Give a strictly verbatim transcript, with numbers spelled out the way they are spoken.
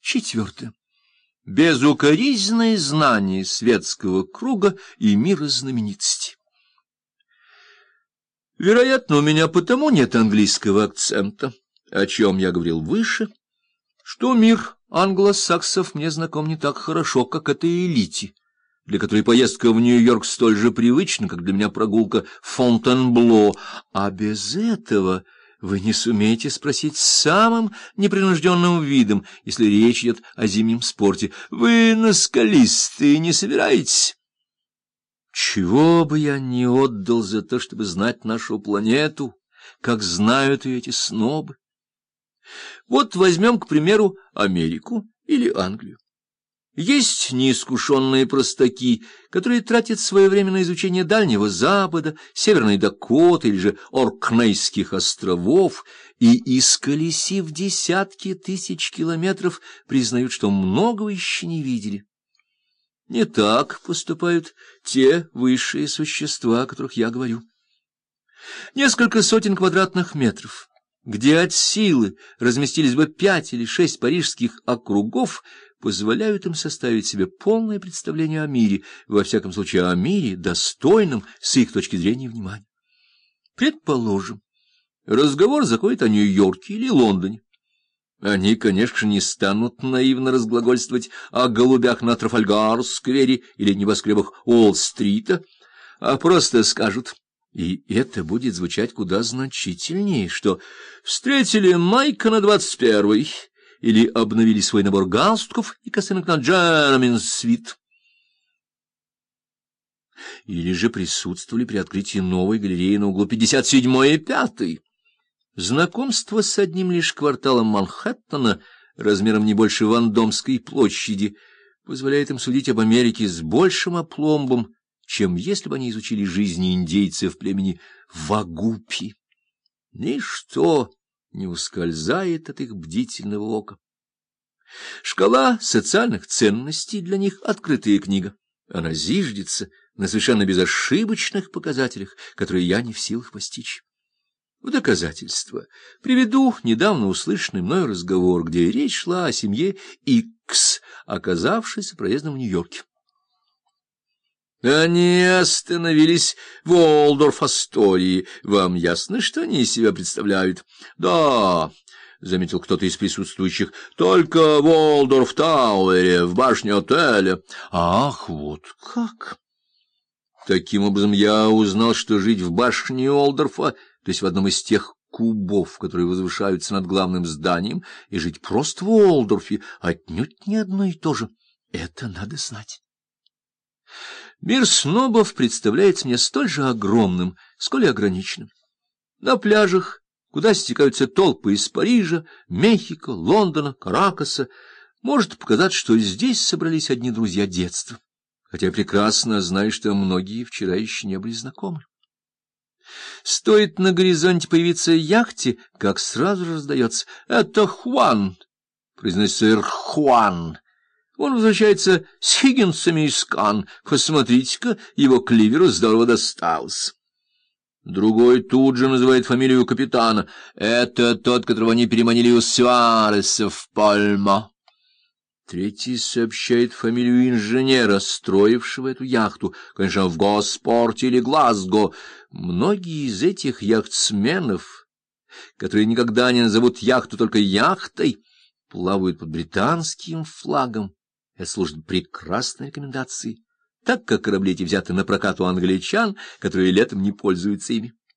Четвертое. Безукоризненное знание светского круга и мира знаменитостей. Вероятно, у меня потому нет английского акцента, о чем я говорил выше, что мир англосаксов мне знаком не так хорошо, как этой элите, для которой поездка в Нью-Йорк столь же привычна, как для меня прогулка в Фонтенбло, а без этого вы не сумеете спросить с самым непринужденным видом, если речь идет о зимнем спорте: вы на скалистые не собираетесь? Чего бы я не отдал за то, чтобы знать нашу планету, как знают ее эти снобы. Вот возьмем, к примеру, Америку или Англию. Есть неискушенные простаки, которые тратят свое время на изучение Дальнего Запада, Северной Дакоты или же Оркнейских островов, и, исколесив десятки тысяч километров, признают, что многого еще не видели. Не так поступают те высшие существа, о которых я говорю. Несколько сотен квадратных метров, где от силы разместились бы пять или шесть парижских округов, позволяют им составить себе полное представление о мире, во всяком случае о мире, достойном с их точки зрения внимания. Предположим, разговор заходит о Нью-Йорке или Лондоне. Они, конечно, не станут наивно разглагольствовать о голубях на Трафальгар-сквере или небоскребах Уолл-стрита, а просто скажут, и это будет звучать куда значительнее, что встретили Майка на двадцать первой или обновили свой набор галстуков и косынок на Джермин-свит, или же присутствовали при открытии новой галереи на углу пятьдесят седьмой и пятой. Знакомство с одним лишь кварталом Манхэттена, размером не больше Вандомской площади, позволяет им судить об Америке с большим опломбом, чем если бы они изучили жизни индейцев племени Вагупи. Ничто не ускользает от их бдительного ока. Шкала социальных ценностей для них — открытая книга. Она зиждется на совершенно безошибочных показателях, которые я не в силах постичь. В доказательство приведу недавно услышанный мною разговор, где речь шла о семье Икс, оказавшейся проездом в Нью-Йорке. Они остановились в Уолдорф-Астории. Вам ясно, что они из себя представляют? Да, — заметил кто-то из присутствующих, — только в Уолдорф-Тауэре, в башне отеля. Ах, вот как! Таким образом, я узнал, что жить в башне Уолдорфа, то есть в одном из тех кубов, которые возвышаются над главным зданием, и жить просто в Уолдорфе, отнюдь не одно и то же. Это надо знать. Мир снобов представляется мне столь же огромным, сколь и ограниченным. На пляжах, куда стекаются толпы из Парижа, Мехико, Лондона, Каракаса, может показаться, что здесь собрались одни друзья детства, хотя я прекрасно знаю, что многие вчера еще не были знакомы. Стоит на горизонте появиться яхте, как сразу же раздается: «Это Хуан», произносится «Эр Хуан». Он возвращается с Хиггинсами из Канн. Посмотрите-ка, его кливеру здорово досталось. Другой тут же называет фамилию капитана. Это тот, которого они переманили у Суареса в Пальма. Третий сообщает фамилию инженера, строившего эту яхту, конечно, в Госпорте или Глазго. Многие из этих яхтсменов, которые никогда не назовут яхту только яхтой, плавают под британским флагом. Это служит прекрасной рекомендацией, так как корабли эти взяты на прокат у англичан, которые летом не пользуются ими.